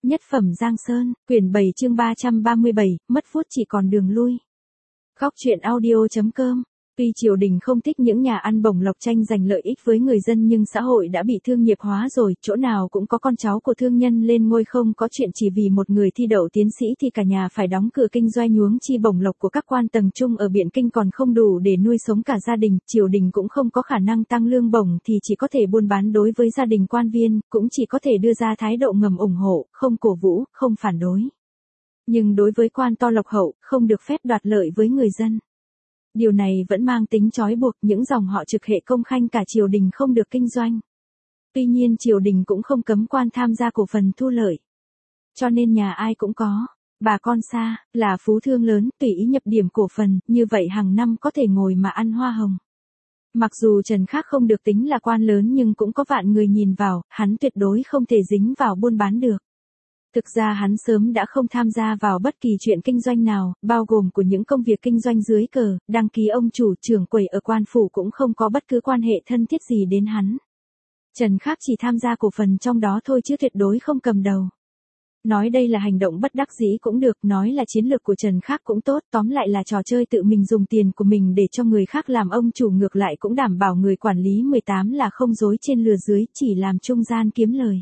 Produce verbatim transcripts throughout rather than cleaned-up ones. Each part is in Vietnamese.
Nhất phẩm Giang Sơn, quyển bảy chương ba trăm ba mươi bảy, mất phút chỉ còn đường lui. Góc truyện audio chấm com. Tuy triều đình không thích những nhà ăn bổng lộc tranh giành lợi ích với người dân nhưng xã hội đã bị thương nghiệp hóa rồi, chỗ nào cũng có con cháu của thương nhân lên ngôi, không có chuyện chỉ vì một người thi đậu tiến sĩ thì cả nhà phải đóng cửa kinh doanh, huống chi bổng lộc của các quan tầng trung ở Biện Kinh còn không đủ để nuôi sống cả gia đình, triều đình cũng không có khả năng tăng lương bổng thì chỉ có thể buôn bán. Đối với gia đình quan viên, cũng chỉ có thể đưa ra thái độ ngầm ủng hộ, không cổ vũ, không phản đối. Nhưng đối với quan to lộc hậu, không được phép đoạt lợi với người dân. Điều này vẫn mang tính trói buộc, những dòng họ trực hệ công khanh cả triều đình không được kinh doanh. Tuy nhiên triều đình cũng không cấm quan tham gia cổ phần thu lợi. Cho nên nhà ai cũng có. Bà con xa, là phú thương lớn, tùy ý nhập điểm cổ phần, như vậy hàng năm có thể ngồi mà ăn hoa hồng. Mặc dù Trần Khắc không được tính là quan lớn nhưng cũng có vạn người nhìn vào, hắn tuyệt đối không thể dính vào buôn bán được. Thực ra hắn sớm đã không tham gia vào bất kỳ chuyện kinh doanh nào, bao gồm của những công việc kinh doanh dưới cờ, đăng ký ông chủ trưởng quầy ở quan phủ cũng không có bất cứ quan hệ thân thiết gì đến hắn. Trần Khắc chỉ tham gia cổ phần trong đó thôi chứ tuyệt đối không cầm đầu. Nói đây là hành động bất đắc dĩ cũng được, nói là chiến lược của Trần Khắc cũng tốt, tóm lại là trò chơi tự mình dùng tiền của mình để cho người khác làm ông chủ, ngược lại cũng đảm bảo người quản lý mười tám là không dối trên lừa dưới, chỉ làm trung gian kiếm lời.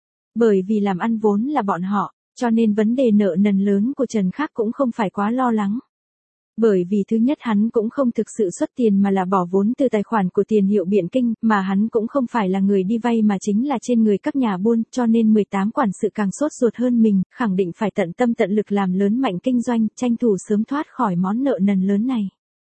Bởi vì làm ăn vốn là bọn họ, cho nên vấn đề nợ nần lớn của Trần Khắc cũng không phải quá lo lắng. Bởi vì thứ nhất hắn cũng không thực sự xuất tiền mà là bỏ vốn từ tài khoản của tiền hiệu Biện Kinh, mà hắn cũng không phải là người đi vay mà chính là trên người các nhà buôn, cho nên mười tám quản sự càng sốt ruột hơn mình, khẳng định phải tận tâm tận lực làm lớn mạnh kinh doanh, tranh thủ sớm thoát khỏi món nợ nần lớn này.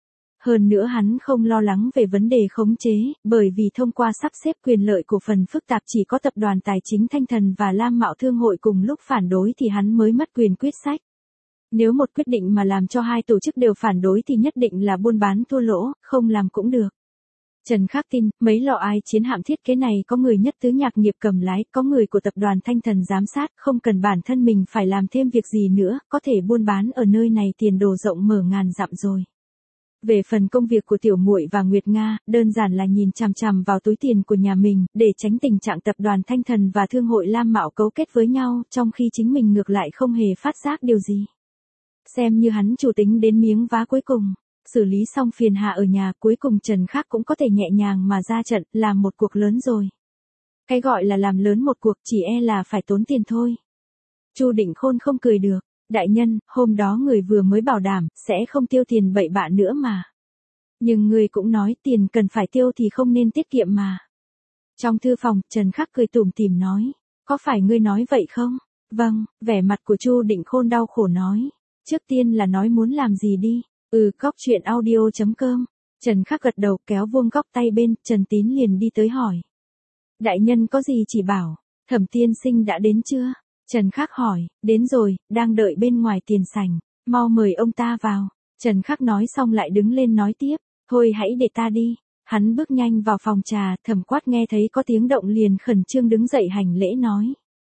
Hơn nữa hắn không lo lắng về vấn đề khống chế, bởi vì thông qua sắp xếp quyền lợi cổ phần phức tạp chỉ có tập đoàn Tài chính Thanh Thần và Lam Mạo Thương hội cùng lúc phản đối thì hắn mới mất quyền quyết sách. Nếu một quyết định mà làm cho hai tổ chức đều phản đối thì nhất định là buôn bán thua lỗ, không làm cũng được. Trần Khắc tin, mấy lò ai chiến hạm thiết kế này có người nhất tứ nhạc nghiệp cầm lái, có người của tập đoàn Thanh Thần giám sát, không cần bản thân mình phải làm thêm việc gì nữa, có thể buôn bán ở nơi này tiền đồ rộng mở ngàn dặm rồi. Về phần công việc của Tiểu Muội và Nguyệt Nga, đơn giản là nhìn chằm chằm vào túi tiền của nhà mình, để tránh tình trạng tập đoàn Thanh Thần và thương hội Lam Mạo cấu kết với nhau, trong khi chính mình ngược lại không hề phát giác điều gì. Xem như hắn chủ tính đến miếng vá cuối cùng, xử lý xong phiền hà ở nhà, cuối cùng Trần Khắc cũng có thể nhẹ nhàng mà ra trận, làm một cuộc lớn rồi. Cái gọi là làm lớn một cuộc chỉ e là phải tốn tiền thôi. Chu Định Khôn không cười được. Đại nhân, hôm đó người vừa mới bảo đảm, sẽ không tiêu tiền bậy bạ nữa mà. Nhưng người cũng nói tiền cần phải tiêu thì không nên tiết kiệm mà. Trong thư phòng, Trần Khắc cười tủm tỉm nói, có phải ngươi nói vậy không? Vâng, vẻ mặt của Chu Định Khôn đau khổ nói. Trước tiên là nói muốn làm gì đi. Ừ, góc truyện audio chấm com. Trần Khắc gật đầu kéo vuông góc tay bên, Trần Tín liền đi tới hỏi. Đại nhân có gì chỉ bảo, Thẩm tiên sinh đã đến chưa? Trần Khắc hỏi, đến rồi, đang đợi bên ngoài tiền sảnh, mau mời ông ta vào. Trần Khắc nói xong lại đứng lên nói tiếp, thôi hãy để ta đi. Hắn bước nhanh vào phòng trà, Thẩm Quát nghe thấy có tiếng động liền khẩn trương đứng dậy hành lễ nói.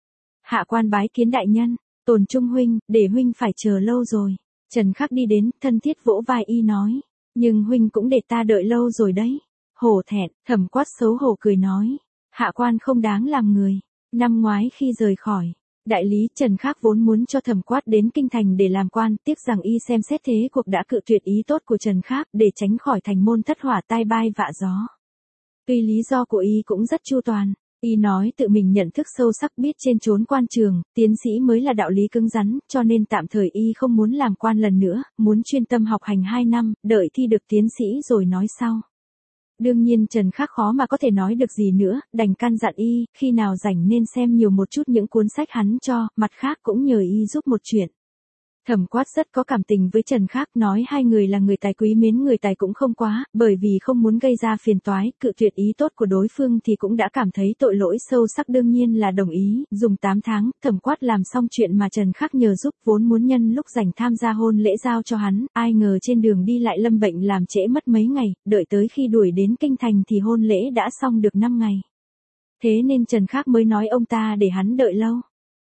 Hạ quan bái kiến đại nhân, Tồn Trung huynh, để huynh phải chờ lâu rồi. Trần Khắc đi đến, thân thiết vỗ vai y nói, nhưng huynh cũng để ta đợi lâu rồi đấy. Hổ thẹn, Thẩm Quát xấu hổ cười nói, hạ quan không đáng làm người. Năm ngoái khi rời khỏi đại lý, Trần Khắc vốn muốn cho Thẩm Quát đến kinh thành để làm quan, tiếc rằng y xem xét thế cuộc đã cự tuyệt ý tốt của Trần Khắc, để tránh khỏi thành môn thất hỏa tai bay vạ gió. Tuy lý do của y cũng rất chu toàn, y nói tự mình nhận thức sâu sắc biết trên chốn quan trường, tiến sĩ mới là đạo lý cứng rắn, cho nên tạm thời y không muốn làm quan lần nữa, muốn chuyên tâm học hành hai năm, đợi thi được tiến sĩ rồi nói sau. Đương nhiên Trần Khắc khó mà có thể nói được gì nữa, đành căn dặn y, khi nào rảnh nên xem nhiều một chút những cuốn sách hắn cho, mặt khác cũng nhờ y giúp một chuyện. Thẩm Quát rất có cảm tình với Trần Khắc, nói hai người là người tài quý mến người tài cũng không quá, bởi vì không muốn gây ra phiền toái, cự tuyệt ý tốt của đối phương thì cũng đã cảm thấy tội lỗi sâu sắc, đương nhiên là đồng ý. Dùng tám tháng, Thẩm Quát làm xong chuyện mà Trần Khắc nhờ giúp, vốn muốn nhân lúc rảnh tham gia hôn lễ giao cho hắn, ai ngờ trên đường đi lại lâm bệnh làm trễ mất mấy ngày, đợi tới khi đuổi đến kinh thành thì hôn lễ đã xong được năm ngày. Thế nên Trần Khắc mới nói ông ta để hắn đợi lâu.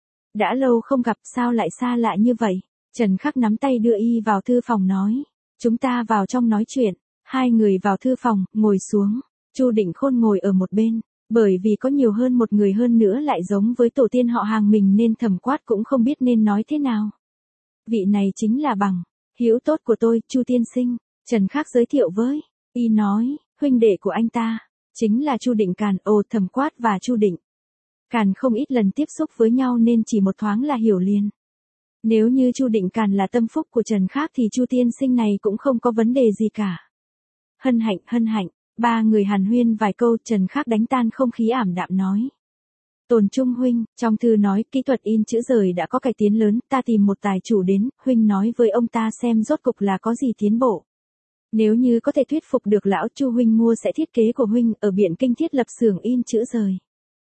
Đã lâu không gặp sao lại xa lạ như vậy? Trần Khắc nắm tay đưa y vào thư phòng nói, chúng ta vào trong nói chuyện. Hai người vào thư phòng, ngồi xuống. Chu Định Khôn ngồi ở một bên, Bởi vì có nhiều hơn một người hơn nữa lại giống với tổ tiên họ hàng mình nên Thẩm Quát cũng không biết nên nói thế nào. Vị này chính là bằng hữu tốt của tôi, Chu tiên sinh. Trần Khắc giới thiệu với y nói, huynh đệ của anh ta chính là Chu Định Càn. Ồ, Thẩm Quát và Chu Định Càn không ít lần tiếp xúc với nhau nên chỉ một thoáng là hiểu liền. Nếu như Chu Định Càn là tâm phúc của Trần Khắc thì Chu tiên sinh này cũng không có vấn đề gì cả. Hân hạnh, hân hạnh. Ba người hàn huyên vài câu, Trần Khắc đánh tan không khí ảm đạm nói. Tồn Trung huynh, trong thư nói kỹ thuật in chữ rời đã có cải tiến lớn, ta tìm một tài chủ đến, huynh nói với ông ta xem rốt cục là có gì tiến bộ. Nếu như có thể thuyết phục được lão Chu huynh mua sẽ thiết kế của huynh ở Biện Kinh thiết lập xưởng in chữ rời.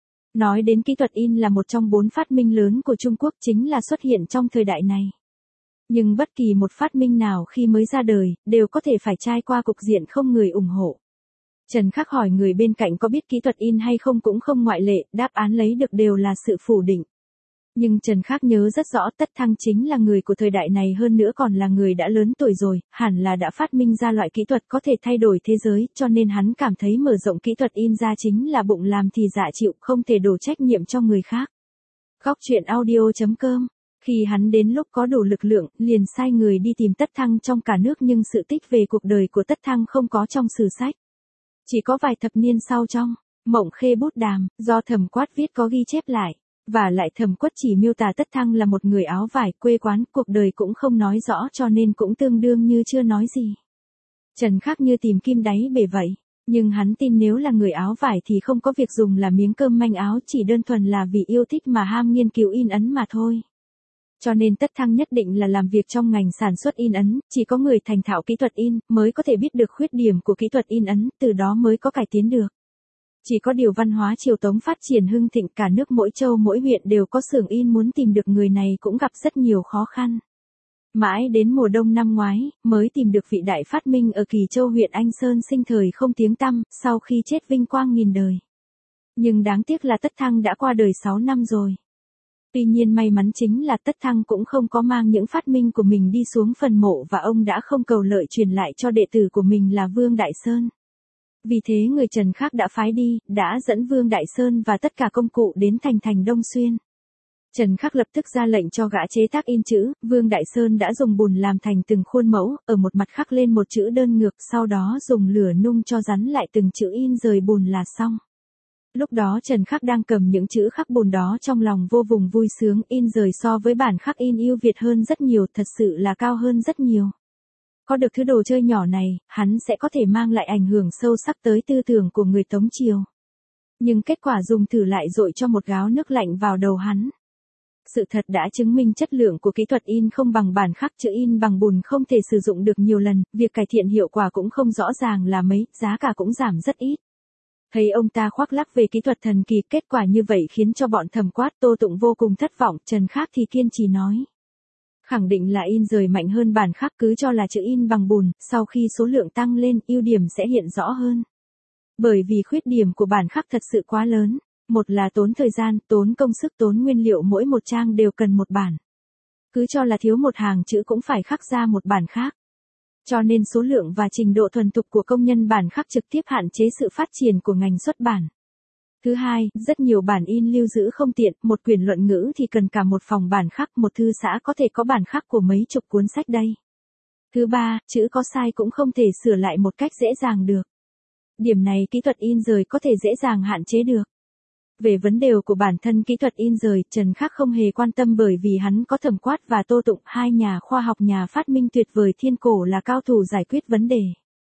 Nói đến kỹ thuật in là một trong bốn phát minh lớn của Trung Quốc, chính là xuất hiện trong thời đại này. Nhưng bất kỳ một phát minh nào khi mới ra đời, đều có thể phải trải qua cục diện không người ủng hộ. Trần Khắc hỏi người bên cạnh có biết kỹ thuật in hay không cũng không ngoại lệ, đáp án lấy được đều là sự phủ định. Nhưng Trần Khắc nhớ rất rõ Tất Thăng chính là người của thời đại này, hơn nữa còn là người đã lớn tuổi rồi, hẳn là đã phát minh ra loại kỹ thuật có thể thay đổi thế giới, cho nên hắn cảm thấy mở rộng kỹ thuật in ra chính là bụng làm thì dạ chịu, không thể đổ trách nhiệm cho người khác. Góc truyện audio chấm com. Khi hắn đến lúc có đủ lực lượng, liền sai người đi tìm Tất Thăng trong cả nước, nhưng sự tích về cuộc đời của Tất Thăng không có trong sử sách. Chỉ có vài thập niên sau trong Mộng Khê Bút Đàm, do Thẩm Quát viết có ghi chép lại. Và lại Thẩm Quát chỉ miêu tả Tất Thăng là một người áo vải, quê quán, cuộc đời cũng không nói rõ cho nên cũng tương đương như chưa nói gì. Trần Khắc như tìm kim đáy bể vậy. Nhưng hắn tin nếu là người áo vải thì không có việc dùng là miếng cơm manh áo, chỉ đơn thuần là vì yêu thích mà ham nghiên cứu in ấn mà thôi. Cho nên Tất Thăng nhất định là làm việc trong ngành sản xuất in ấn, chỉ có người thành thạo kỹ thuật in mới có thể biết được khuyết điểm của kỹ thuật in ấn, từ đó mới có cải tiến được. Chỉ có điều văn hóa triều Tống phát triển hưng thịnh, cả nước mỗi châu mỗi huyện đều có xưởng in, muốn tìm được người này cũng gặp rất nhiều khó khăn. Mãi đến mùa đông năm ngoái, mới tìm được vị đại phát minh ở Kỳ Châu huyện Anh Sơn sinh thời không tiếng tăm, sau khi chết vinh quang nghìn đời. Nhưng đáng tiếc là Tất Thăng đã qua đời sáu năm rồi. Tuy nhiên may mắn chính là Tất Thăng cũng không có mang những phát minh của mình đi xuống phần mộ, và ông đã không cầu lợi truyền lại cho đệ tử của mình là Vương Đại Sơn. Vì thế người Trần Khắc đã phái đi, đã dẫn Vương Đại Sơn và tất cả công cụ đến thành thành Đông Xuyên. Trần Khắc lập tức ra lệnh cho gã chế tác in chữ, Vương Đại Sơn đã dùng bùn làm thành từng khuôn mẫu, ở một mặt khắc lên một chữ đơn ngược, sau đó dùng lửa nung cho rắn lại từng chữ in rời bùn là xong. Lúc đó Trần Khắc đang cầm những chữ khắc bùn đó trong lòng vô cùng vui sướng, in rời so với bản khắc in ưu việt hơn rất nhiều, thật sự là cao hơn rất nhiều. Có được thứ đồ chơi nhỏ này, hắn sẽ có thể mang lại ảnh hưởng sâu sắc tới tư tưởng của người Tống Triều. Nhưng kết quả dùng thử lại dội cho một gáo nước lạnh vào đầu hắn. Sự thật đã chứng minh chất lượng của kỹ thuật in không bằng bản khắc, chữ in bằng bùn không thể sử dụng được nhiều lần, việc cải thiện hiệu quả cũng không rõ ràng là mấy, giá cả cũng giảm rất ít. Thấy ông ta khoác lác về kỹ thuật thần kỳ, kết quả như vậy khiến cho bọn Thẩm Quát, Tô Tụng vô cùng thất vọng. Trần Khắc thì kiên trì nói. Khẳng định là in rời mạnh hơn bản khắc, cứ cho là chữ in bằng bùn, sau khi số lượng tăng lên, ưu điểm sẽ hiện rõ hơn. Bởi vì khuyết điểm của bản khắc thật sự quá lớn. Một là tốn thời gian, tốn công sức, tốn nguyên liệu, mỗi một trang đều cần một bản. Cứ cho là thiếu một hàng chữ cũng phải khắc ra một bản khác. Cho nên số lượng và trình độ thuần thục của công nhân bản khắc trực tiếp hạn chế sự phát triển của ngành xuất bản. Thứ hai, rất nhiều bản in lưu giữ không tiện, một quyển luận ngữ thì cần cả một phòng bản khắc, một thư xã có thể có bản khắc của mấy chục cuốn sách đây. Thứ ba, chữ có sai cũng không thể sửa lại một cách dễ dàng được. Điểm này kỹ thuật in rời có thể dễ dàng hạn chế được. Về vấn đề của bản thân kỹ thuật in rời, Trần Khắc không hề quan tâm, bởi vì hắn có Thẩm Quát và Tô Tụng, hai nhà khoa học nhà phát minh tuyệt vời thiên cổ là cao thủ giải quyết vấn đề.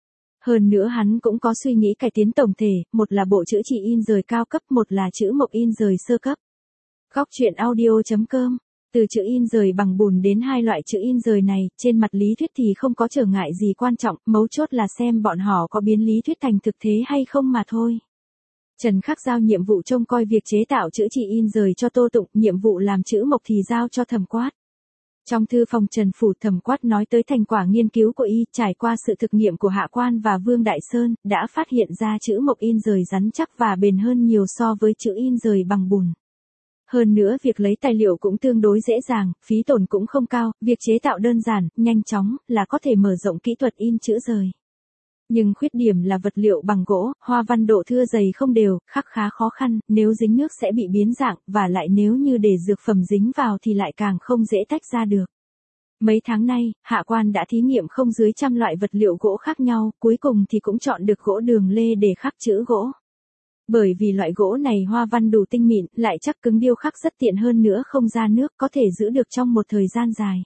Hơn nữa hắn cũng có suy nghĩ cải tiến tổng thể, một là bộ chữ chỉ in rời cao cấp, một là chữ mộc in rời sơ cấp. Góc truyện audio chấm com. Từ chữ in rời bằng bùn đến hai loại chữ in rời này, trên mặt lý thuyết thì không có trở ngại gì quan trọng, mấu chốt là xem bọn họ có biến lý thuyết thành thực thế hay không mà thôi. Trần Khắc giao nhiệm vụ trông coi việc chế tạo chữ chỉ in rời cho Tô Tụng, nhiệm vụ làm chữ mộc thì giao cho Thẩm Quát. Trong thư phòng Trần Phủ, Thẩm Quát nói tới thành quả nghiên cứu của y, trải qua sự thực nghiệm của Hạ Quan và Vương Đại Sơn, đã phát hiện ra chữ mộc in rời rắn chắc và bền hơn nhiều so với chữ in rời bằng bùn. Hơn nữa việc lấy tài liệu cũng tương đối dễ dàng, phí tổn cũng không cao, việc chế tạo đơn giản, nhanh chóng, là có thể mở rộng kỹ thuật in chữ rời. Nhưng khuyết điểm là vật liệu bằng gỗ, hoa văn độ thưa dày không đều, khắc khá khó khăn, nếu dính nước sẽ bị biến dạng, và lại nếu như để dược phẩm dính vào thì lại càng không dễ tách ra được. Mấy tháng nay, Hạ Quan đã thí nghiệm không dưới trăm loại vật liệu gỗ khác nhau, cuối cùng thì cũng chọn được gỗ đường lê để khắc chữ gỗ. Bởi vì loại gỗ này hoa văn đủ tinh mịn, lại chắc cứng điêu khắc rất tiện hơn nữa không ra nước, có thể giữ được trong một thời gian dài.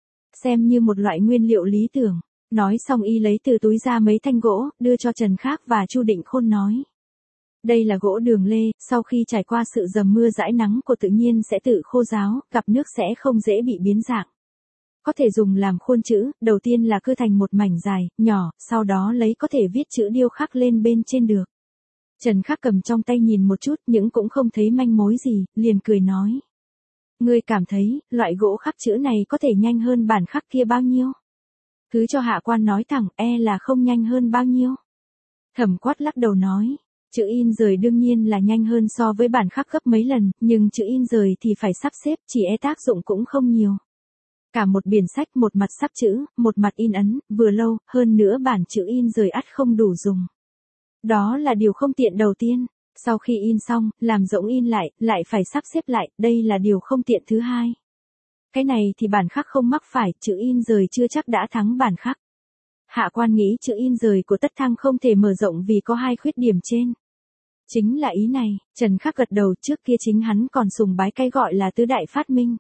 Xem như một loại nguyên liệu lý tưởng. Nói xong y lấy từ túi ra mấy thanh gỗ, đưa cho Trần Khác và Chu Định Khôn nói. Đây là gỗ đường lê, sau khi trải qua sự dầm mưa dãi nắng của tự nhiên sẽ tự khô ráo, gặp nước sẽ không dễ bị biến dạng. Có thể dùng làm khuôn chữ, đầu tiên là cưa thành một mảnh dài, nhỏ, sau đó lấy có thể viết chữ điêu khắc lên bên trên được. Trần Khác cầm trong tay nhìn một chút nhưng cũng không thấy manh mối gì, liền cười nói. Ngươi cảm thấy, loại gỗ khắc chữ này có thể nhanh hơn bản khắc kia bao nhiêu? Cứ cho Hạ Quan nói thẳng, e là không nhanh hơn bao nhiêu. Thẩm Quát lắc đầu nói, chữ in rời đương nhiên là nhanh hơn so với bản khắc gấp mấy lần, nhưng chữ in rời thì phải sắp xếp, chỉ e tác dụng cũng không nhiều. Cả một biển sách một mặt sắp chữ, một mặt in ấn, vừa lâu, hơn nữa bản chữ in rời ắt không đủ dùng. Đó là điều không tiện đầu tiên, sau khi in xong, làm rỗng in lại, lại phải sắp xếp lại, đây là điều không tiện thứ hai. Cái này thì bản khắc không mắc phải, chữ in rời chưa chắc đã thắng bản khắc. Hạ Quan nghĩ chữ in rời của Tất Thăng không thể mở rộng vì có hai khuyết điểm trên. Chính là ý này, Trần Khác gật đầu, trước kia chính hắn còn sùng bái cái gọi là tứ đại phát minh.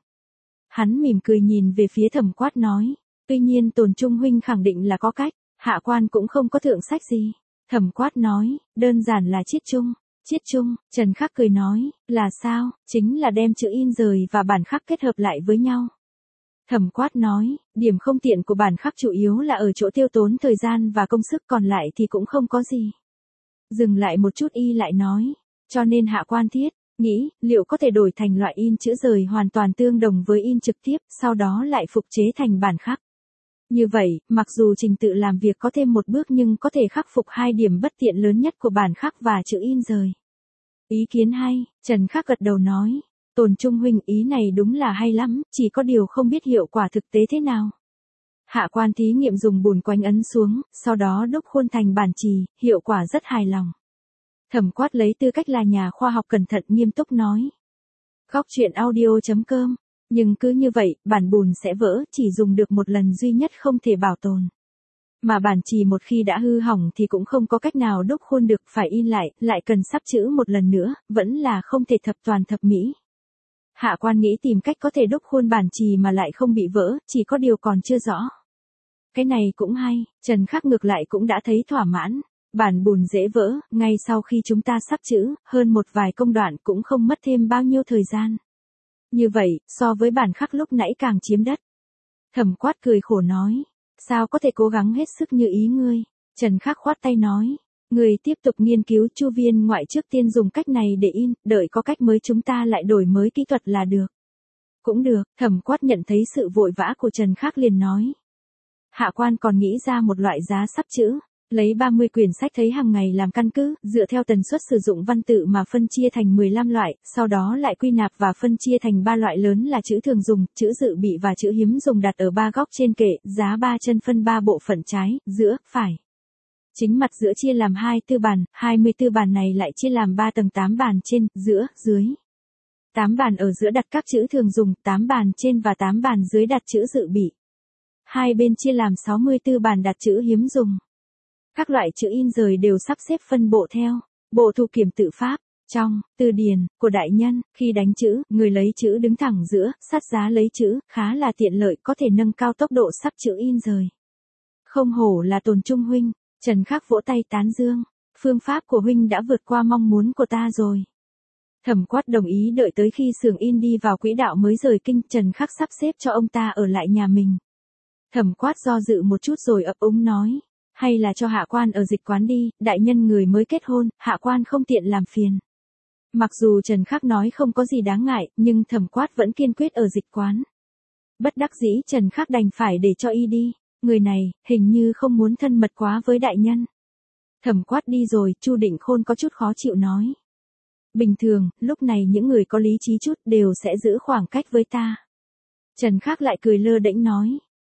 Hắn mỉm cười nhìn về phía Thẩm Quát nói, tuy nhiên Tồn Trung huynh khẳng định là có cách, Hạ Quan cũng không có thượng sách gì. Thẩm Quát nói, đơn giản là chiết chung. Chiết chung, Trần Khác cười nói, là sao, chính là đem chữ in rời và bản khắc kết hợp lại với nhau. Thẩm Quát nói, điểm không tiện của bản khắc chủ yếu là ở chỗ tiêu tốn thời gian và công sức, còn lại thì cũng không có gì. Dừng lại một chút y lại nói, cho nên Hạ Quan thiết, nghĩ, liệu có thể đổi thành loại in chữ rời hoàn toàn tương đồng với in trực tiếp, sau đó lại phục chế thành bản khắc. Như vậy, mặc dù trình tự làm việc có thêm một bước nhưng có thể khắc phục hai điểm bất tiện lớn nhất của bản khắc và chữ in rời. Ý kiến hay, Trần Khác gật đầu nói. Tồn Trung huynh, ý này đúng là hay lắm, chỉ có điều không biết hiệu quả thực tế thế nào. Hạ Quan thí nghiệm dùng bùn quanh ấn xuống, sau đó đúc khuôn thành bản chì, hiệu quả rất hài lòng. Thẩm Quát lấy tư cách là nhà khoa học cẩn thận nghiêm túc nói. Góc truyện audio chấm com. Nhưng cứ như vậy, bản bùn sẽ vỡ, chỉ dùng được một lần duy nhất không thể bảo tồn. Mà bản chì một khi đã hư hỏng thì cũng không có cách nào đúc khuôn được, phải in lại, lại cần sắp chữ một lần nữa, vẫn là không thể thập toàn thập mỹ. Hạ Quan nghĩ tìm cách có thể đúc khuôn bản chì mà lại không bị vỡ, chỉ có điều còn chưa rõ. Cái này cũng hay, Trần Khác ngược lại cũng đã thấy thỏa mãn. Bản bùn dễ vỡ, ngay sau khi chúng ta sắp chữ, hơn một vài công đoạn cũng không mất thêm bao nhiêu thời gian. Như vậy, so với bản khắc lúc nãy càng chiếm đất. Thẩm Quát cười khổ nói, sao có thể cố gắng hết sức như ý ngươi. Trần Khác khoát tay nói, ngươi tiếp tục nghiên cứu, Chu viên ngoại trước tiên dùng cách này để in, đợi có cách mới chúng ta lại đổi mới kỹ thuật là được. Cũng được, Thẩm Quát nhận thấy sự vội vã của Trần Khác liền nói. Hạ Quan còn nghĩ ra một loại giá sắp chữ. Lấy ba mươi quyển sách thấy hàng ngày làm căn cứ, dựa theo tần suất sử dụng văn tự mà phân chia thành mười lăm loại, sau đó lại quy nạp và phân chia thành ba loại lớn là chữ thường dùng, chữ dự bị và chữ hiếm dùng, đặt ở ba góc trên kệ, giá ba chân phân ba bộ phận trái, giữa, phải. Chính mặt giữa chia làm hai tư bàn, hai mươi tư bàn này lại chia làm ba tầng, tám bàn trên, giữa, dưới. tám bàn ở giữa đặt các chữ thường dùng, tám bàn trên và tám bàn dưới đặt chữ dự bị. Hai bên chia làm sáu mươi tư bàn đặt chữ hiếm dùng. Các loại chữ in rời đều sắp xếp phân bộ theo bộ thu kiểm tự pháp. Trong từ điển của đại nhân, khi đánh chữ, người lấy chữ đứng thẳng giữa, sát giá lấy chữ, khá là tiện lợi, có thể nâng cao tốc độ sắp chữ in rời. Không hổ là Tồn Trung huynh. Trần Khác vỗ tay tán dương, phương pháp của huynh đã vượt qua mong muốn của ta rồi. Thẩm Quát đồng ý, đợi tới khi xưởng in đi vào quỹ đạo mới rời kinh, Trần Khác sắp xếp cho ông ta ở lại nhà mình. Thẩm Quát do dự một chút rồi ấp úng nói, hay là cho Hạ Quan ở dịch quán đi, đại nhân người mới kết hôn, Hạ Quan không tiện làm phiền. Mặc dù Trần Khác nói không có gì đáng ngại, nhưng Thẩm Quát vẫn kiên quyết ở dịch quán. Bất đắc dĩ Trần Khác đành phải để cho y đi, người này, hình như không muốn thân mật quá với đại nhân. Thẩm Quát đi rồi, Chu Định Khôn có chút khó chịu nói. Bình thường, lúc này những người có lý trí chút đều sẽ giữ khoảng cách với ta. Trần Khác lại cười lơ đễnh nói,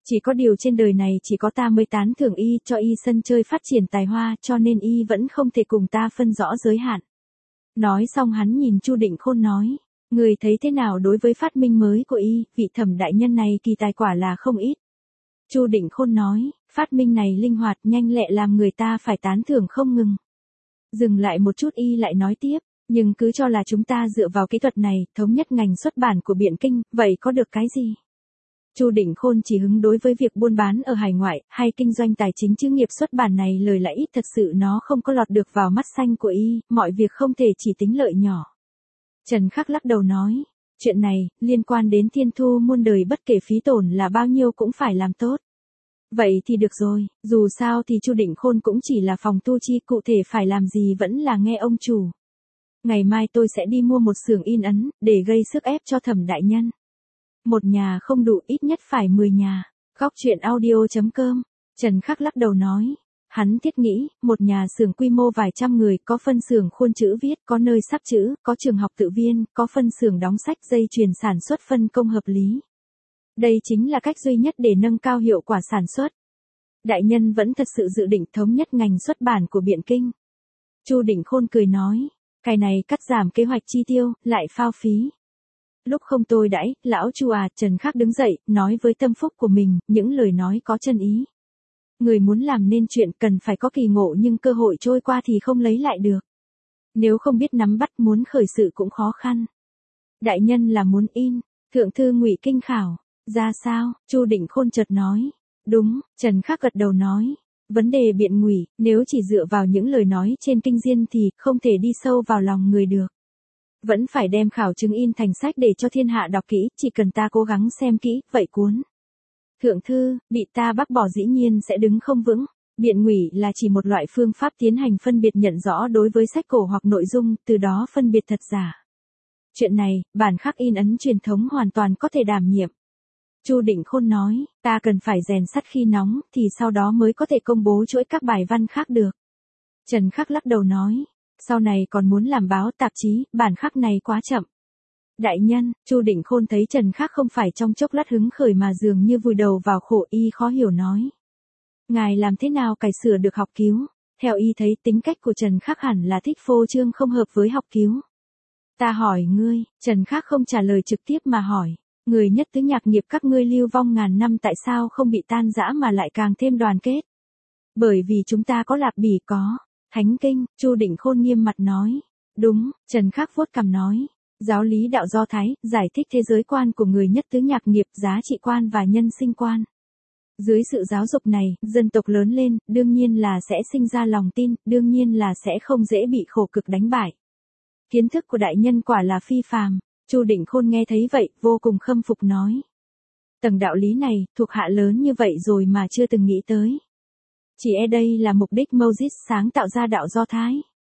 Chỉ có điều trên đời này chỉ có ta mới tán thưởng y, cho y sân chơi phát triển tài hoa, cho nên y vẫn không thể cùng ta phân rõ giới hạn. Nói xong hắn nhìn Chu Định Khôn nói, người thấy thế nào đối với phát minh mới của y, vị Thẩm đại nhân này kỳ tài quả là không ít. Chu Định Khôn nói, phát minh này linh hoạt nhanh lẹ làm người ta phải tán thưởng không ngừng. Dừng lại một chút y lại nói tiếp, nhưng cứ cho là chúng ta dựa vào kỹ thuật này, thống nhất ngành xuất bản của Biện Kinh, vậy có được cái gì? Chu Định Khôn chỉ hứng đối với việc buôn bán ở hải ngoại, hay kinh doanh tài chính chứ nghiệp xuất bản này lời lãi ít thật sự nó không có lọt được vào mắt xanh của y, mọi việc không thể chỉ tính lợi nhỏ. Trần Khắc lắc đầu nói, chuyện này, liên quan đến thiên thu muôn đời bất kể phí tổn là bao nhiêu cũng phải làm tốt. Vậy thì được rồi, dù sao thì Chu Định Khôn cũng chỉ là phòng tu chi, cụ thể phải làm gì vẫn là nghe ông chủ. Ngày mai tôi sẽ đi mua một xưởng in ấn, để gây sức ép cho Thẩm đại nhân. Một nhà không đủ, ít nhất phải mười nhà. Góc truyện audio chấm com. Trần Khắc lắc đầu nói. Hắn thiết nghĩ, một nhà xưởng quy mô vài trăm người, có phân xưởng khuôn chữ viết, có nơi sắp chữ, có trường học tự viên, có phân xưởng đóng sách, dây chuyền sản xuất phân công hợp lý. Đây chính là cách duy nhất để nâng cao hiệu quả sản xuất. Đại nhân vẫn thật sự dự định thống nhất ngành xuất bản của Biện Kinh. Chu Định Khôn cười nói. Cái này cắt giảm kế hoạch chi tiêu, lại phao phí. Lúc không tôi đãi, lão Chu à, Trần Khắc đứng dậy, nói với tâm phúc của mình, những lời nói có chân ý. Người muốn làm nên chuyện cần phải có kỳ ngộ nhưng cơ hội trôi qua thì không lấy lại được. Nếu không biết nắm bắt muốn khởi sự cũng khó khăn. Đại nhân là muốn in, thượng thư Ngụy Kinh khảo, ra sao, Chu Định Khôn chợt nói. Đúng, Trần Khắc gật đầu nói. Vấn đề biện ngụy, nếu chỉ dựa vào những lời nói trên kinh diên thì không thể đi sâu vào lòng người được. Vẫn phải đem khảo chứng in thành sách để cho thiên hạ đọc kỹ, chỉ cần ta cố gắng xem kỹ, vậy cuốn. Thượng thư, bị ta bác bỏ dĩ nhiên sẽ đứng không vững. Biện ngụy là chỉ một loại phương pháp tiến hành phân biệt nhận rõ đối với sách cổ hoặc nội dung, từ đó phân biệt thật giả. Chuyện này, bản khắc in ấn truyền thống hoàn toàn có thể đảm nhiệm. Chu Định Khôn nói, ta cần phải rèn sắt khi nóng, thì sau đó mới có thể công bố chuỗi các bài văn khác được. Trần Khắc lắc đầu nói, sau này còn muốn làm báo tạp chí, bản khắc này quá chậm. Đại nhân, Chu Định Khôn thấy Trần Khắc không phải trong chốc lát hứng khởi mà dường như vùi đầu vào khổ, y khó hiểu nói. Ngài làm thế nào cải sửa được học cứu? Theo y thấy tính cách của Trần Khắc hẳn là thích phô trương không hợp với học cứu. Ta hỏi ngươi, Trần Khắc không trả lời trực tiếp mà hỏi. Người nhất tứ nhạc nghiệp các ngươi lưu vong ngàn năm tại sao không bị tan rã mà lại càng thêm đoàn kết? Bởi vì chúng ta có Lạp Bỉ có. Thánh Kinh, Chu Định Khôn nghiêm mặt nói. Đúng, Trần Khắc vuốt cằm nói. Giáo lý đạo Do Thái, giải thích thế giới quan của người nhất tứ nhạc nghiệp, giá trị quan và nhân sinh quan. Dưới sự giáo dục này, dân tộc lớn lên, đương nhiên là sẽ sinh ra lòng tin, đương nhiên là sẽ không dễ bị khổ cực đánh bại. Kiến thức của đại nhân quả là phi phàm. Chu Định Khôn nghe thấy vậy, vô cùng khâm phục nói. Tầng đạo lý này, thuộc hạ lớn như vậy rồi mà chưa từng nghĩ tới. Chỉ e đây là mục đích Moses sáng tạo ra đạo Do Thái.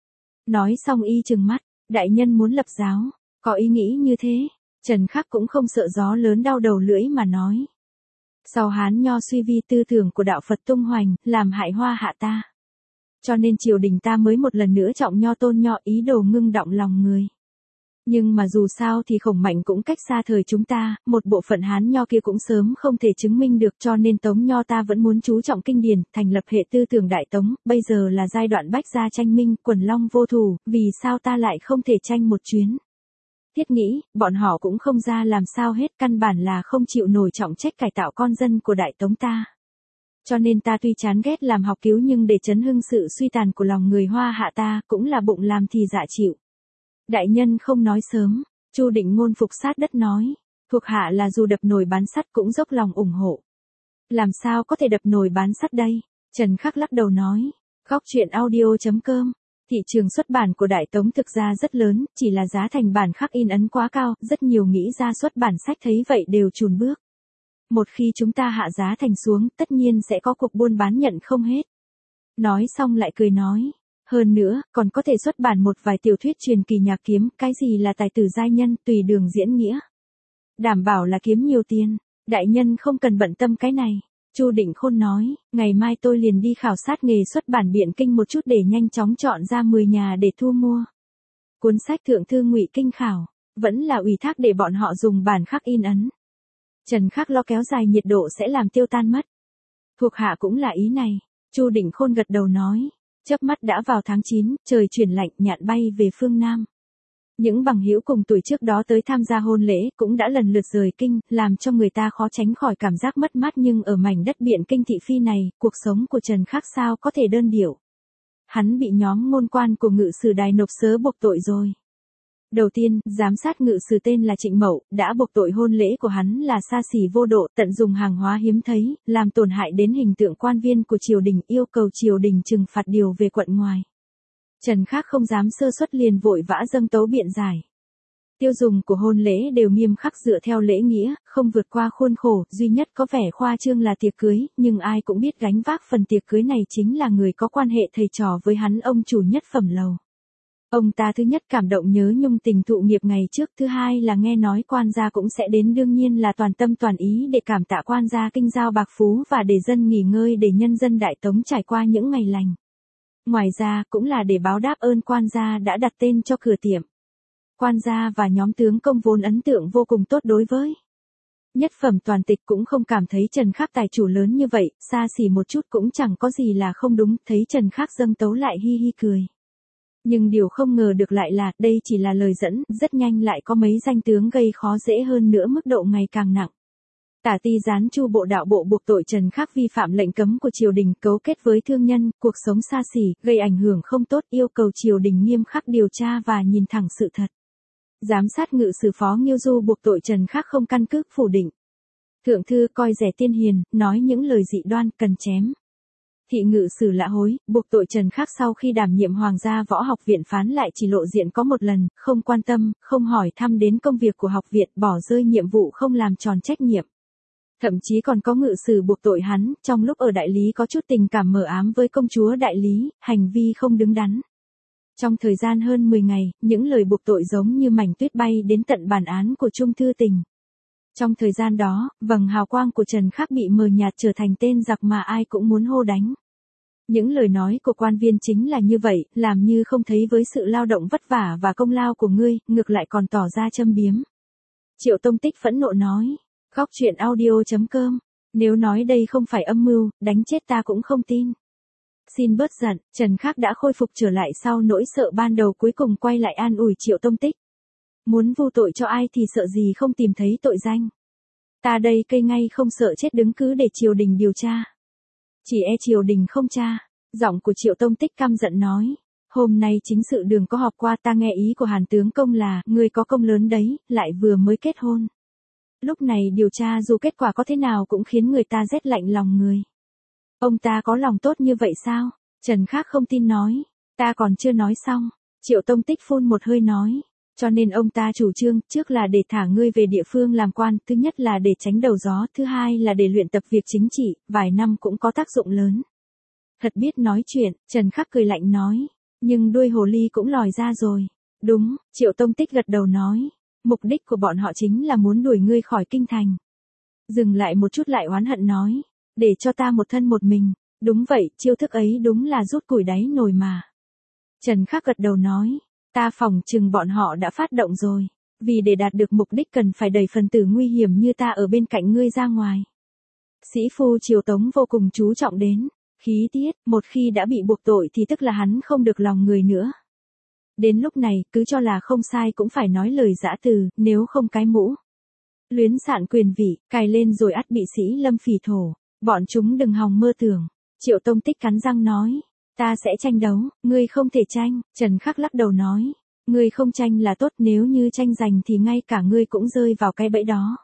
Nói xong y trừng mắt, đại nhân muốn lập giáo, có ý nghĩ như thế. Trần Khắc cũng không sợ gió lớn đau đầu lưỡi mà nói. Sau Hán Nho suy vi tư tưởng của đạo Phật tung hoành, làm hại hoa hạ ta. Cho nên triều đình ta mới một lần nữa trọng Nho tôn Nho, ý đồ ngưng động lòng người. Nhưng mà dù sao thì Khổng Mạnh cũng cách xa thời chúng ta, một bộ phận Hán Nho kia cũng sớm không thể chứng minh được, cho nên Tống Nho ta vẫn muốn chú trọng kinh điển, thành lập hệ tư tưởng Đại Tống, bây giờ là giai đoạn bách gia tranh minh, quần long vô thủ, vì sao ta lại không thể tranh một chuyến? Thiết nghĩ, bọn họ cũng không ra làm sao hết, căn bản là không chịu nổi trọng trách cải tạo con dân của Đại Tống ta. Cho nên ta tuy chán ghét làm học cứu nhưng để chấn hưng sự suy tàn của lòng người Hoa hạ ta, cũng là bụng làm thì dạ chịu. Đại nhân không nói sớm, Chu Định Ngôn phục sát đất nói, thuộc hạ là dù đập nồi bán sắt cũng dốc lòng ủng hộ. Làm sao có thể đập nồi bán sắt đây? Trần Khắc lắc đầu nói, góc truyện audio chấm com. Thị trường xuất bản của Đại Tống thực ra rất lớn, chỉ là giá thành bản khắc in ấn quá cao, rất nhiều nghĩ ra xuất bản sách thấy vậy đều chùn bước. Một khi chúng ta hạ giá thành xuống, tất nhiên sẽ có cuộc buôn bán nhận không hết. Nói xong lại cười nói. Hơn nữa, còn có thể xuất bản một vài tiểu thuyết truyền kỳ nhạc kiếm, cái gì là tài tử giai nhân, tùy đường diễn nghĩa. Đảm bảo là kiếm nhiều tiền, đại nhân không cần bận tâm cái này. Chu Định Khôn nói, ngày mai tôi liền đi khảo sát nghề xuất bản Biện Kinh một chút để nhanh chóng chọn ra mười nhà để thu mua. Cuốn sách Thượng thư Ngụy Kinh khảo, vẫn là ủy thác để bọn họ dùng bản khắc in ấn. Trần Khắc lo kéo dài nhiệt độ sẽ làm tiêu tan mất. Thuộc hạ cũng là ý này. Chu Định Khôn gật đầu nói. Chớp mắt đã vào tháng chín, trời chuyển lạnh, nhạn bay về phương Nam. Những bằng hữu cùng tuổi trước đó tới tham gia hôn lễ cũng đã lần lượt rời kinh, làm cho người ta khó tránh khỏi cảm giác mất mát, nhưng ở mảnh đất Biện Kinh thị phi này, cuộc sống của Trần Khắc sao có thể đơn điệu. Hắn bị nhóm ngôn quan của ngự sử đài nộp sớ buộc tội rồi. Đầu tiên, giám sát ngự sử tên là Trịnh Mậu, đã buộc tội hôn lễ của hắn là xa xỉ vô độ, tận dụng hàng hóa hiếm thấy, làm tổn hại đến hình tượng quan viên của triều đình, yêu cầu triều đình trừng phạt điều về quận ngoài. Trần Khắc không dám sơ suất, liền vội vã dâng tấu biện giải. Tiêu dùng của hôn lễ đều nghiêm khắc dựa theo lễ nghĩa, không vượt qua khuôn khổ, duy nhất có vẻ khoa trương là tiệc cưới, nhưng ai cũng biết gánh vác phần tiệc cưới này chính là người có quan hệ thầy trò với hắn, ông chủ nhất phẩm lầu. Ông ta thứ nhất cảm động nhớ nhung tình thụ nghiệp ngày trước, thứ hai là nghe nói quan gia cũng sẽ đến, đương nhiên là toàn tâm toàn ý để cảm tạ quan gia kinh giao bạc phú và để dân nghỉ ngơi, để nhân dân Đại Tống trải qua những ngày lành. Ngoài ra cũng là để báo đáp ơn quan gia đã đặt tên cho cửa tiệm. Quan gia và nhóm tướng công vốn ấn tượng vô cùng tốt đối với nhất phẩm toàn tịch, cũng không cảm thấy Trần Khắc tài chủ lớn như vậy, xa xỉ một chút cũng chẳng có gì là không đúng, thấy Trần Khắc dâng tấu lại hi hi cười. Nhưng điều không ngờ được lại là, đây chỉ là lời dẫn, rất nhanh lại có mấy danh tướng gây khó dễ hơn nữa, mức độ ngày càng nặng. Tả Ti Gián Chu bộ đạo bộ buộc tội Trần Khắc vi phạm lệnh cấm của triều đình, cấu kết với thương nhân, cuộc sống xa xỉ, gây ảnh hưởng không tốt, yêu cầu triều đình nghiêm khắc điều tra và nhìn thẳng sự thật. Giám sát ngự sử Phó Nghiêu Du buộc tội Trần Khắc không căn cứ, phủ định. Thượng thư coi rẻ tiên hiền, nói những lời dị đoan, cần chém. Thị ngự sử Lã Hối, buộc tội Trần Khắc sau khi đảm nhiệm Hoàng gia Võ học viện phán lại chỉ lộ diện có một lần, không quan tâm, không hỏi thăm đến công việc của học viện, bỏ rơi nhiệm vụ, không làm tròn trách nhiệm. Thậm chí còn có ngự sử buộc tội hắn, trong lúc ở đại lý có chút tình cảm mờ ám với công chúa đại lý, hành vi không đứng đắn. Trong thời gian hơn mười ngày, những lời buộc tội giống như mảnh tuyết bay đến tận bản án của Trung Thư Tình. Trong thời gian đó, vầng hào quang của Trần Khắc bị mờ nhạt, trở thành tên giặc mà ai cũng muốn hô đánh. Những lời nói của quan viên chính là như vậy, làm như không thấy với sự lao động vất vả và công lao của ngươi, ngược lại còn tỏ ra châm biếm. Triệu Tông Tích phẫn nộ nói. Góc truyện audio chấm com. Nếu nói đây không phải âm mưu, đánh chết ta cũng không tin. Xin bớt giận, Trần Khắc đã khôi phục trở lại sau nỗi sợ ban đầu, cuối cùng quay lại an ủi Triệu Tông Tích. Muốn vu tội cho ai thì sợ gì không tìm thấy tội danh. Ta đây cây ngay không sợ chết, đứng cứ để triều đình điều tra. Chỉ e triều đình không tra. Giọng của Triệu Tông Tích căm giận nói. Hôm nay chính sự đường có họp qua, ta nghe ý của Hàn tướng công là, ngươi có công lớn đấy, lại vừa mới kết hôn. Lúc này điều tra dù kết quả có thế nào cũng khiến người ta rét lạnh lòng người. Ông ta có lòng tốt như vậy sao? Trần Khắc không tin nói. Ta còn chưa nói xong. Triệu Tông Tích phun một hơi nói. Cho nên ông ta chủ trương, trước là để thả ngươi về địa phương làm quan, thứ nhất là để tránh đầu gió, thứ hai là để luyện tập việc chính trị, vài năm cũng có tác dụng lớn. Thật biết nói chuyện, Trần Khắc cười lạnh nói. Nhưng đuôi hồ ly cũng lòi ra rồi. Đúng, Triệu Tông Tích gật đầu nói. Mục đích của bọn họ chính là muốn đuổi ngươi khỏi kinh thành. Dừng lại một chút lại oán hận nói. Để cho ta một thân một mình. Đúng vậy, chiêu thức ấy đúng là rút củi đáy nồi mà. Trần Khắc gật đầu nói. Ta phỏng chừng bọn họ đã phát động rồi. Vì để đạt được mục đích cần phải đẩy phần tử nguy hiểm như ta ở bên cạnh ngươi ra ngoài. Sĩ phu Triều Tống vô cùng chú trọng đến khí tiết, một khi đã bị buộc tội thì tức là hắn không được lòng người nữa. Đến lúc này, cứ cho là không sai cũng phải nói lời giã từ, nếu không cái mũ luyến sạn quyền vị, cài lên rồi ắt bị sĩ lâm phỉ thổ. Bọn chúng đừng hòng mơ tưởng. Triệu Tông Tích cắn răng nói. Ta sẽ tranh đấu, ngươi không thể tranh. Trần Khắc lắc đầu nói. Ngươi không tranh là tốt, nếu như tranh giành thì ngay cả ngươi cũng rơi vào cái bẫy đó.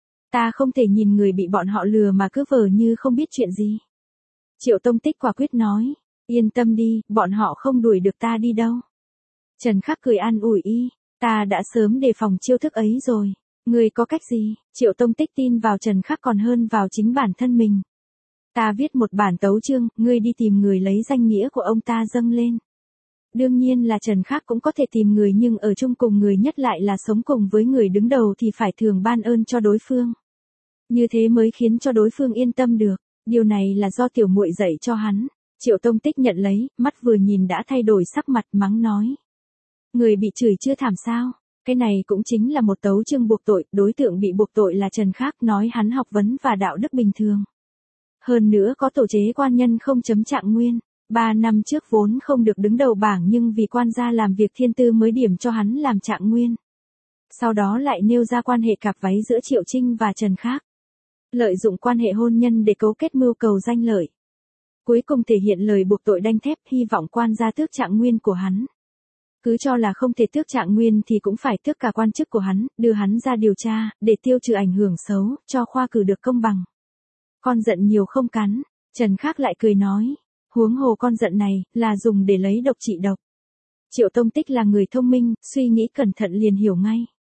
Ta không thể nhìn người bị bọn họ lừa mà cứ vờ như không biết chuyện gì. Triệu Tông Tích quả quyết nói. Yên tâm đi, bọn họ không đuổi được ta đi đâu. Trần Khắc cười an ủi y. Ta đã sớm đề phòng chiêu thức ấy rồi. Ngươi có cách gì? Triệu Tông Tích tin vào Trần Khắc còn hơn vào chính bản thân mình. Ta viết một bản tấu chương, ngươi đi tìm người lấy danh nghĩa của ông ta dâng lên. Đương nhiên là Trần Khắc cũng có thể tìm người, nhưng ở chung cùng người nhất lại là sống cùng với người đứng đầu thì phải thường ban ơn cho đối phương. Như thế mới khiến cho đối phương yên tâm được. Điều này là do tiểu muội dạy cho hắn. Triệu Tông Tích nhận lấy, mắt vừa nhìn đã thay đổi sắc mặt, mắng nói. Người bị chửi chưa thảm sao? Cái này cũng chính là một tấu chương buộc tội, đối tượng bị buộc tội là Trần Khác, nói hắn học vấn và đạo đức bình thường. Hơn nữa có tổ chế quan nhân không chấm Trạng Nguyên, ba năm trước vốn không được đứng đầu bảng nhưng vì quan gia làm việc thiên tư mới điểm cho hắn làm Trạng Nguyên. Sau đó lại nêu ra quan hệ cặp váy giữa Triệu Trinh và Trần Khác. Lợi dụng quan hệ hôn nhân để cấu kết mưu cầu danh lợi. Cuối cùng thể hiện lời buộc tội đanh thép, hy vọng quan gia tước Trạng Nguyên của hắn. Cứ cho là không thể tước Trạng Nguyên thì cũng phải tước cả quan chức của hắn, đưa hắn ra điều tra, để tiêu trừ ảnh hưởng xấu, cho khoa cử được công bằng. Con giận nhiều không cắn, Trần Khác lại cười nói, huống hồ con giận này, là dùng để lấy độc trị độc. Triệu Tông Tích là người thông minh, suy nghĩ cẩn thận liền hiểu ngay.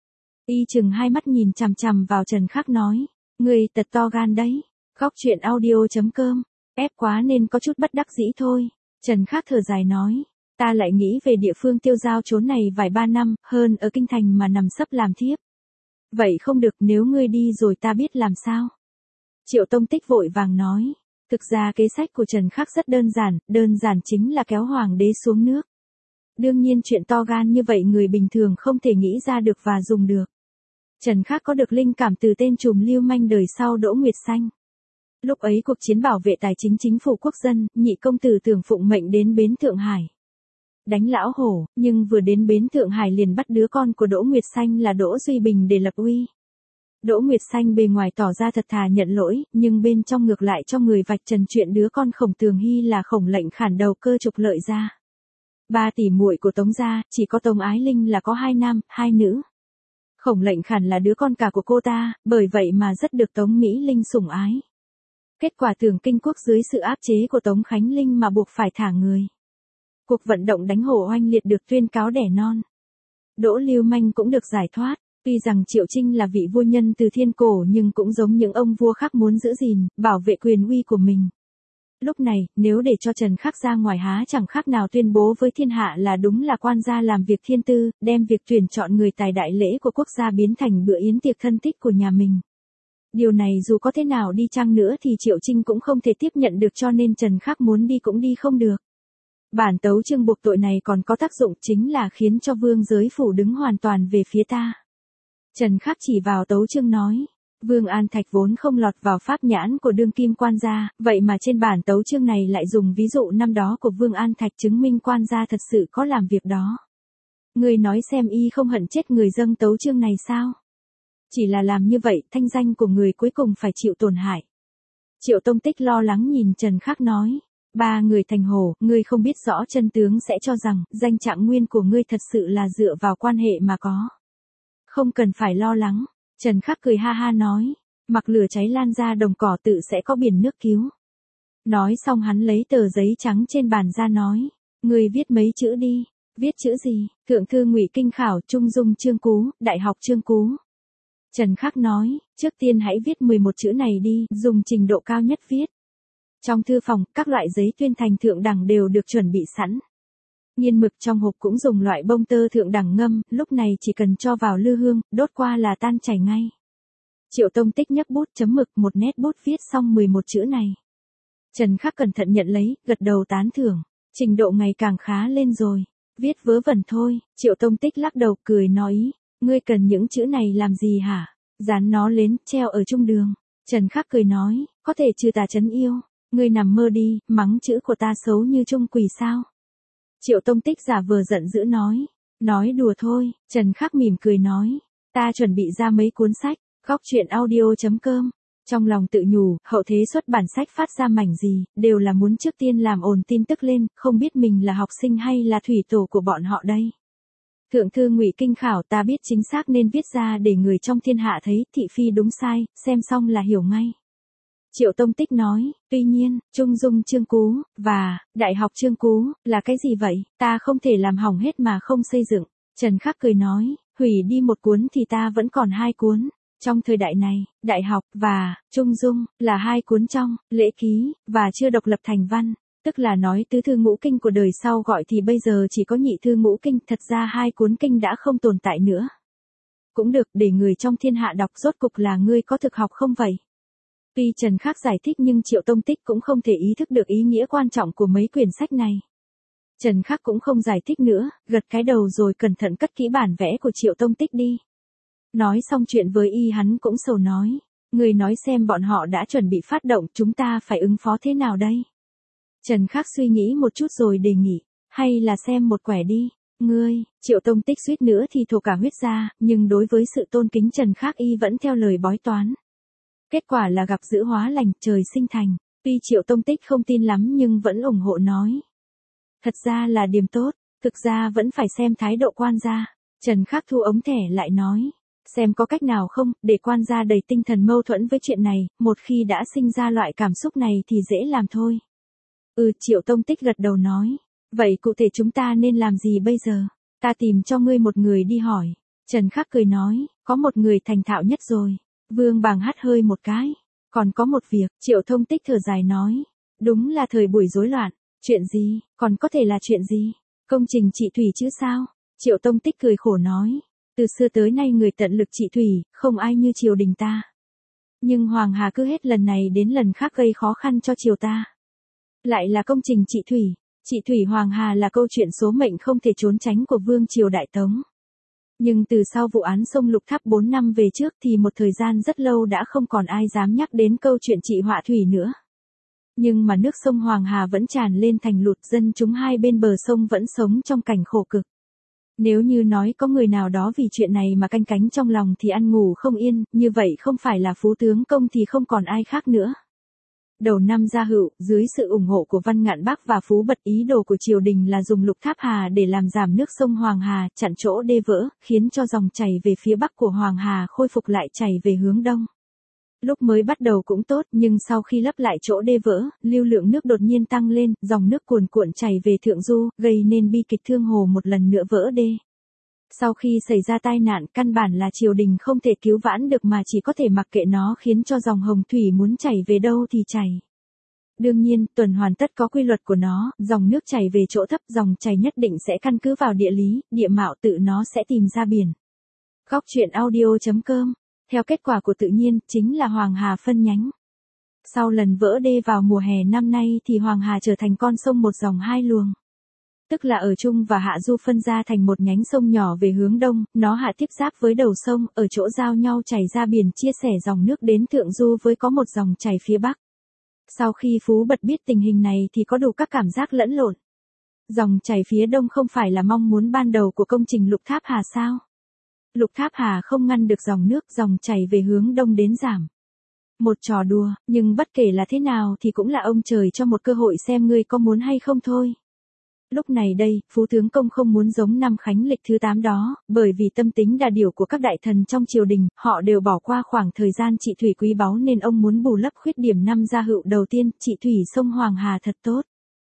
Y chừng hai mắt nhìn chằm chằm vào Trần Khác nói, người thật to gan đấy. Góc truyện audio chấm com, ép quá nên có chút bất đắc dĩ thôi. Trần Khác thở dài nói, ta lại nghĩ về địa phương tiêu giao trốn này vài ba năm, hơn ở kinh thành mà nằm sấp làm thiếp. Vậy không được, nếu ngươi đi rồi ta biết làm sao. Triệu Tông Tích vội vàng nói, thực ra kế sách của Trần Khác rất đơn giản, đơn giản chính là kéo hoàng đế xuống nước. Đương nhiên chuyện to gan như vậy người bình thường không thể nghĩ ra được và dùng được. Trần Khác có được linh cảm từ tên trùm lưu manh đời sau Đỗ Nguyệt Xanh. Lúc ấy cuộc chiến bảo vệ tài chính chính phủ quốc dân, nhị công tử Tưởng phụng mệnh đến bến Thượng Hải. Đánh lão hổ, nhưng vừa đến bến Thượng Hải liền bắt đứa con của Đỗ Nguyệt Xanh là Đỗ Duy Bình để lập uy. Đỗ Nguyệt Xanh bề ngoài tỏ ra thật thà nhận lỗi, nhưng bên trong ngược lại cho người vạch trần chuyện đứa con Khổng Tường Hy là Khổng Lệnh Khản đầu cơ trục lợi ra. Ba tỷ muội của Tống gia, chỉ có Tống Ái Linh là có hai nam, hai nữ. Khổng Lệnh Khản là đứa con cả của cô ta, bởi vậy mà rất được Tống Mỹ Linh sủng ái. Kết quả Tường Kinh Quốc dưới sự áp chế của Tống Khánh Linh mà buộc phải thả người. Cuộc vận động đánh hổ oanh liệt được tuyên cáo đẻ non. Đỗ Lưu Manh cũng được giải thoát. Tuy rằng Triệu Trinh là vị vua nhân từ thiên cổ nhưng cũng giống những ông vua khác muốn giữ gìn, bảo vệ quyền uy của mình. Lúc này, nếu để cho Trần Khác ra ngoài há chẳng khác nào tuyên bố với thiên hạ là đúng là quan gia làm việc thiên tư, đem việc tuyển chọn người tài đại lễ của quốc gia biến thành bữa yến tiệc thân thích của nhà mình. Điều này dù có thế nào đi chăng nữa thì Triệu Trinh cũng không thể tiếp nhận được, cho nên Trần Khác muốn đi cũng đi không được. Bản tấu chương buộc tội này còn có tác dụng chính là khiến cho vương giới phủ đứng hoàn toàn về phía ta. Trần Khác chỉ vào tấu chương nói, Vương An Thạch vốn không lọt vào pháp nhãn của đương kim quan gia, vậy mà trên bản tấu chương này lại dùng ví dụ năm đó của Vương An Thạch chứng minh quan gia thật sự có làm việc đó. Người nói xem y không hận chết người dâng tấu chương này sao? Chỉ là làm như vậy, thanh danh của người cuối cùng phải chịu tổn hại. Triệu Tông Tích lo lắng nhìn Trần Khác nói, ba người thành hồ, ngươi không biết rõ chân tướng sẽ cho rằng, danh Trạng Nguyên của ngươi thật sự là dựa vào quan hệ mà có. Không cần phải lo lắng. Trần Khác cười ha ha nói, mặc lửa cháy lan ra đồng cỏ tự sẽ có biển nước cứu. Nói xong hắn lấy tờ giấy trắng trên bàn ra nói, ngươi viết mấy chữ đi. Viết chữ gì? Thượng thư Ngụy Kinh Khảo, Trung Dung Chương Cú, Đại học Chương Cú. Trần Khác nói, trước tiên hãy viết mười một chữ này đi, dùng trình độ cao nhất viết. Trong thư phòng, các loại giấy tuyên thành thượng đẳng đều được chuẩn bị sẵn. Nhiên mực trong hộp cũng dùng loại bông tơ thượng đẳng ngâm, lúc này chỉ cần cho vào lư hương, đốt qua là tan chảy ngay. Triệu Tông Tích nhấc bút chấm mực một nét bút viết xong mười một chữ này. Trần Khác cẩn thận nhận lấy, gật đầu tán thưởng, trình độ ngày càng khá lên rồi. Viết vớ vẩn thôi. Triệu Tông Tích lắc đầu cười nói, ngươi cần những chữ này làm gì hả? Dán nó lên, treo ở trung đường. Trần Khác cười nói, có thể trừ tà trấn yêu. Ngươi nằm mơ đi, mắng chữ của ta xấu như trung quỷ sao? Triệu Tông Tích giả vờ giận dữ nói, nói đùa thôi. Trần Khác mỉm cười nói, ta chuẩn bị ra mấy cuốn sách. Góc truyện audio chấm com. Trong lòng tự nhủ, hậu thế xuất bản sách phát ra mảnh gì, đều là muốn trước tiên làm ồn tin tức lên, không biết mình là học sinh hay là thủy tổ của bọn họ đây. Thượng thư Ngụy Kinh Khảo ta biết chính xác nên viết ra để người trong thiên hạ thấy, thị phi đúng sai, xem xong là hiểu ngay. Triệu Tông Tích nói, tuy nhiên, Trung Dung Chương Cú, và, Đại học Chương Cú, là cái gì vậy, ta không thể làm hỏng hết mà không xây dựng. Trần Khác cười nói, hủy đi một cuốn thì ta vẫn còn hai cuốn. Trong thời đại này, Đại học, và, Trung Dung, là hai cuốn trong, lễ ký, và chưa độc lập thành văn. Tức là nói tứ thư ngũ kinh của đời sau gọi thì bây giờ chỉ có nhị thư ngũ kinh, thật ra hai cuốn kinh đã không tồn tại nữa. Cũng được, để người trong thiên hạ đọc, rốt cục là ngươi có thực học không vậy? Tuy Trần Khác giải thích nhưng Triệu Tông Tích cũng không thể ý thức được ý nghĩa quan trọng của mấy quyển sách này. Trần Khắc cũng không giải thích nữa, gật cái đầu rồi cẩn thận cất kỹ bản vẽ của Triệu Tông Tích đi. Nói xong chuyện với y hắn cũng sầu nói, người nói xem bọn họ đã chuẩn bị phát động, chúng ta phải ứng phó thế nào đây? Trần Khắc suy nghĩ một chút rồi đề nghị, hay là xem một quẻ đi. Ngươi, Triệu Tông Tích suýt nữa thì thổ cả huyết ra, nhưng đối với sự tôn kính Trần Khắc y vẫn theo lời bói toán. Kết quả là gặp dữ hóa lành, trời sinh thành. Tuy Triệu Tông Tích không tin lắm nhưng vẫn ủng hộ nói. Thật ra là điểm tốt, thực ra vẫn phải xem thái độ quan gia. Trần Khắc thu ống thẻ lại nói, xem có cách nào không, để quan gia đầy tinh thần mâu thuẫn với chuyện này, một khi đã sinh ra loại cảm xúc này thì dễ làm thôi. Ừ, Triệu Tông Tích gật đầu nói, vậy cụ thể chúng ta nên làm gì bây giờ? Ta tìm cho ngươi một người đi hỏi. Trần Khắc cười nói, có một người thành thạo nhất rồi. Vương Bàng hắt hơi một cái. Còn có một việc, Triệu Tông Tích thở dài nói, đúng là thời buổi rối loạn. Chuyện gì, còn có thể là chuyện gì? Công trình trị thủy chứ sao? Triệu Tông Tích cười khổ nói, từ xưa tới nay người tận lực trị thủy, không ai như triều đình ta. Nhưng Hoàng Hà cứ hết lần này đến lần khác gây khó khăn cho triều ta. Lại là công trình trị thủy. Trị thủy Hoàng Hà là câu chuyện số mệnh không thể trốn tránh của Vương triều Đại Tống. Nhưng từ sau vụ án sông Lục Tháp bốn năm về trước thì một thời gian rất lâu đã không còn ai dám nhắc đến câu chuyện trị họa thủy nữa. Nhưng mà nước sông Hoàng Hà vẫn tràn lên thành lụt, dân chúng hai bên bờ sông vẫn sống trong cảnh khổ cực. Nếu như nói có người nào đó vì chuyện này mà canh cánh trong lòng thì ăn ngủ không yên, như vậy không phải là Phú Tướng Công thì không còn ai khác nữa. Đầu năm Gia Hựu, dưới sự ủng hộ của Văn Ngạn Bắc và Phú Bật, ý đồ của triều đình là dùng Lục Tháp Hà để làm giảm nước sông Hoàng Hà, chặn chỗ đê vỡ, khiến cho dòng chảy về phía bắc của Hoàng Hà khôi phục lại chảy về hướng đông. Lúc mới bắt đầu cũng tốt, nhưng sau khi lấp lại chỗ đê vỡ, lưu lượng nước đột nhiên tăng lên, dòng nước cuồn cuộn chảy về thượng du, gây nên bi kịch Thương Hồ một lần nữa vỡ đê. Sau khi xảy ra tai nạn, căn bản là triều đình không thể cứu vãn được mà chỉ có thể mặc kệ nó, khiến cho dòng Hồng Thủy muốn chảy về đâu thì chảy. Đương nhiên, tuần hoàn tất có quy luật của nó, dòng nước chảy về chỗ thấp, dòng chảy nhất định sẽ căn cứ vào địa lý, địa mạo tự nó sẽ tìm ra biển. Góc truyện audio chấm com. Theo kết quả của tự nhiên, chính là Hoàng Hà phân nhánh. Sau lần vỡ đê vào mùa hè năm nay thì Hoàng Hà trở thành con sông một dòng hai luồng. Tức là ở Trung và Hạ Du phân ra thành một nhánh sông nhỏ về hướng đông, nó hạ tiếp giáp với đầu sông, ở chỗ giao nhau chảy ra biển, chia sẻ dòng nước đến thượng du với có một dòng chảy phía bắc. Sau khi Phú Bật biết tình hình này thì có đủ các cảm giác lẫn lộn. Dòng chảy phía đông không phải là mong muốn ban đầu của công trình Lục Tháp Hà sao? Lục Tháp Hà không ngăn được dòng nước, dòng chảy về hướng đông đến giảm. Một trò đùa, nhưng bất kể là thế nào thì cũng là ông trời cho một cơ hội xem ngươi có muốn hay không thôi. Lúc này đây, Phú Tướng Công không muốn giống năm Khánh Lịch thứ tám đó, bởi vì tâm tính đà điểu của các đại thần trong triều đình, họ đều bỏ qua khoảng thời gian trị thủy quý báu nên ông muốn bù lấp khuyết điểm năm Gia Hựu đầu tiên, trị thủy sông Hoàng Hà thật tốt.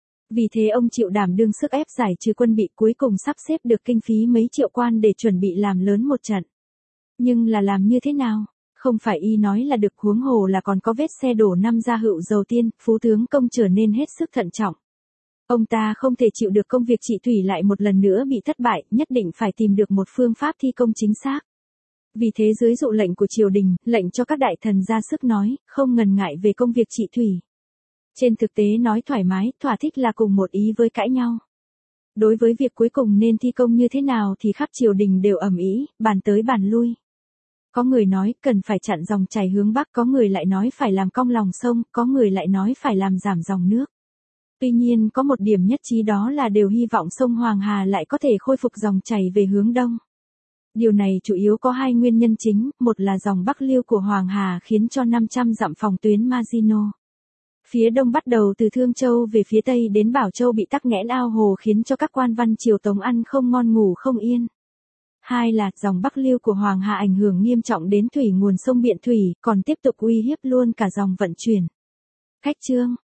Vì thế ông chịu đảm đương sức ép giải trừ quân bị, cuối cùng sắp xếp được kinh phí mấy triệu quan để chuẩn bị làm lớn một trận. Nhưng là làm như thế nào? Không phải y nói là được, huống hồ là còn có vết xe đổ năm Gia Hựu đầu tiên, Phú Tướng Công trở nên hết sức thận trọng. Ông ta không thể chịu được công việc trị thủy lại một lần nữa bị thất bại, nhất định phải tìm được một phương pháp thi công chính xác. Vì thế dưới dụ lệnh của triều đình, lệnh cho các đại thần ra sức nói, không ngần ngại về công việc trị thủy. Trên thực tế nói thoải mái, thỏa thích là cùng một ý với cãi nhau. Đối với việc cuối cùng nên thi công như thế nào thì khắp triều đình đều ầm ĩ, bàn tới bàn lui. Có người nói cần phải chặn dòng chảy hướng bắc, có người lại nói phải làm cong lòng sông, có người lại nói phải làm giảm dòng nước. Tuy nhiên có một điểm nhất trí đó là đều hy vọng sông Hoàng Hà lại có thể khôi phục dòng chảy về hướng đông. Điều này chủ yếu có hai nguyên nhân chính, một là dòng bắc lưu của Hoàng Hà khiến cho năm trăm dặm phòng tuyến Maginot phía đông bắt đầu từ Thương Châu về phía tây đến Bảo Châu bị tắc nghẽn ao hồ, khiến cho các quan văn triều Tống ăn không ngon ngủ không yên. Hai là dòng bắc lưu của Hoàng Hà ảnh hưởng nghiêm trọng đến thủy nguồn sông Biện Thủy, còn tiếp tục uy hiếp luôn cả dòng vận chuyển. Khách chương